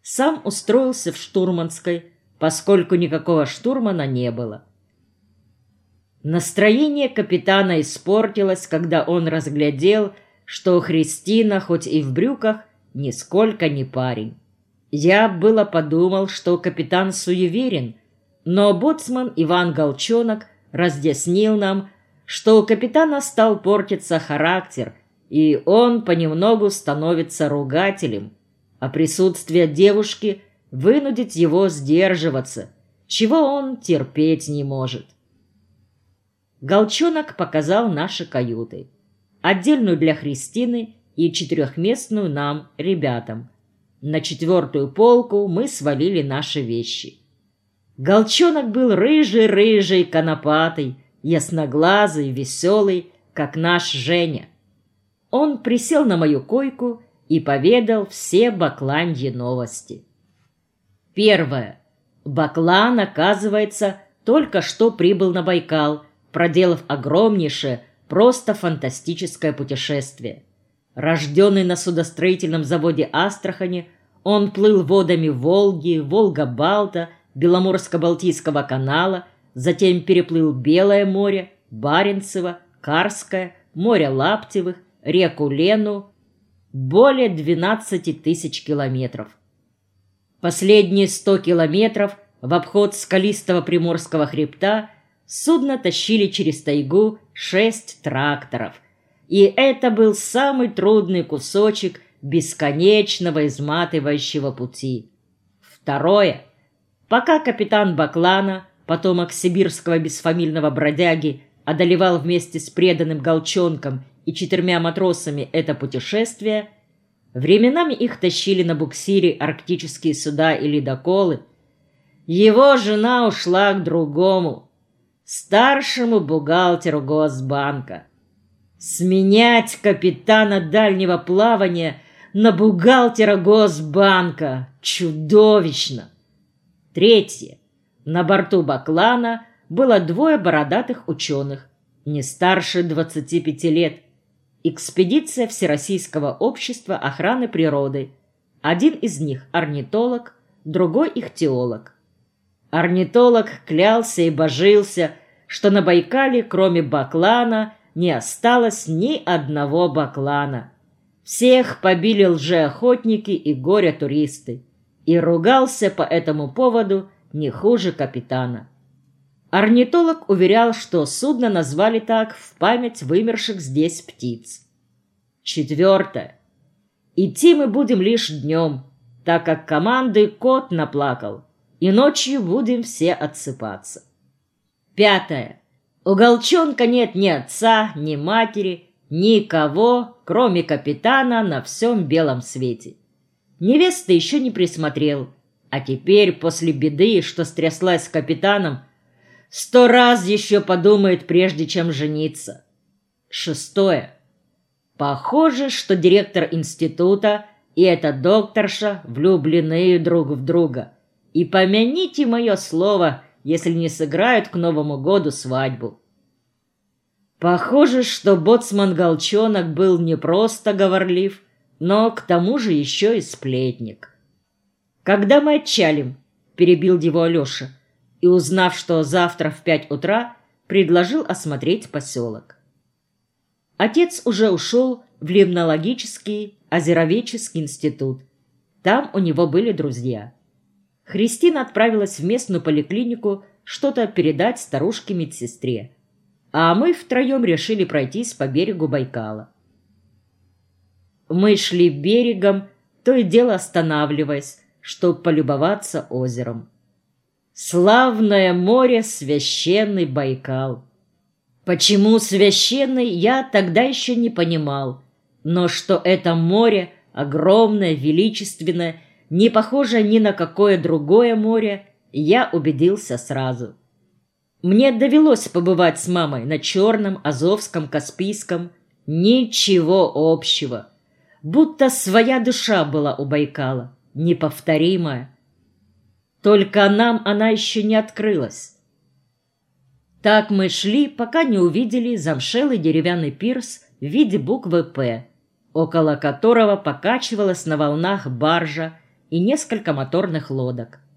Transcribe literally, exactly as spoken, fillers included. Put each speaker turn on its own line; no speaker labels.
Сам устроился в штурманской, поскольку никакого штурмана не было. Настроение капитана испортилось, когда он разглядел, что Христина, хоть и в брюках, нисколько не парень. Я было подумал, что капитан суеверен, но боцман Иван Голчонок разъяснил нам, что у капитана стал портиться характер, и он понемногу становится ругателем, а присутствие девушки вынудит его сдерживаться, чего он терпеть не может. Голчонок показал наши каюты, отдельную для Христины и четырехместную нам, ребятам. На четвертую полку мы свалили наши вещи. Голчонок был рыжий-рыжий, конопатый, ясноглазый, веселый, как наш Женя. Он присел на мою койку и поведал все бакланьи новости. Первое. Баклан, оказывается, только что прибыл на Байкал, проделав огромнейшее, просто фантастическое путешествие. Рожденный на судостроительном заводе Астрахани, он плыл водами Волги, Волга-Балта, Беломорско-Балтийского канала, затем переплыл Белое море, Баренцево, Карское, море Лаптевых, реку Лену, более двенадцати тысяч километров. Последние сто километров в обход скалистого Приморского хребта судно тащили через тайгу шесть тракторов, и это был самый трудный кусочек бесконечного изматывающего пути. Второе. Пока капитан Баклана, потомок сибирского бесфамильного бродяги, одолевал вместе с преданным Голчонком и четырьмя матросами это путешествие, временами их тащили на буксире арктические суда и ледоколы, его жена ушла к другому, старшему бухгалтеру Госбанка. Сменять капитана дальнего плавания на бухгалтера Госбанка чудовищно. Третье. На борту Баклана было двое бородатых ученых, не старше двадцати пяти лет. Экспедиция Всероссийского общества охраны природы. Один из них орнитолог, другой ихтиолог. Орнитолог клялся и божился, что на Байкале, кроме баклана, не осталось ни одного баклана. Всех побили лжеохотники и горе-туристы. И ругался по этому поводу не хуже капитана. Орнитолог уверял, что судно назвали так в память вымерших здесь птиц. Четвертое. Идти мы будем лишь днем, так как команды кот наплакал, и ночью будем все отсыпаться. Пятое. У Голчонка нет ни отца, ни матери, никого, кроме капитана, на всем белом свете. Невесты еще не присмотрел, а теперь, после беды, что стряслась с капитаном, сто раз еще подумает, прежде чем жениться. Шестое. Похоже, что директор института и эта докторша влюблены друг в друга. И помяните мое слово, если не сыграют к Новому году свадьбу. Похоже, что боцман Голчонок был не просто говорлив, но к тому же еще и сплетник. «Когда мы отчалим?» — перебил его Алеша, и, узнав, что завтра в пять утра, предложил осмотреть поселок. Отец уже ушел в limnologический озероведческий институт. Там у него были друзья. Христина отправилась в местную поликлинику что-то передать старушке-медсестре, а мы втроем решили пройтись по берегу Байкала. Мы шли берегом, то и дело останавливаясь, чтобы полюбоваться озером. Славное море, священный Байкал. Почему священный, я тогда еще не понимал, но что это море огромное, величественное, не похоже ни на какое другое море, я убедился сразу. Мне довелось побывать с мамой на Черном, Азовском, Каспийском. Ничего общего. Будто своя душа была у Байкала, неповторимая. Только нам она еще не открылась. Так мы шли, пока не увидели замшелый деревянный пирс в виде буквы «П», около которого покачивалась на волнах баржа, и несколько моторных лодок.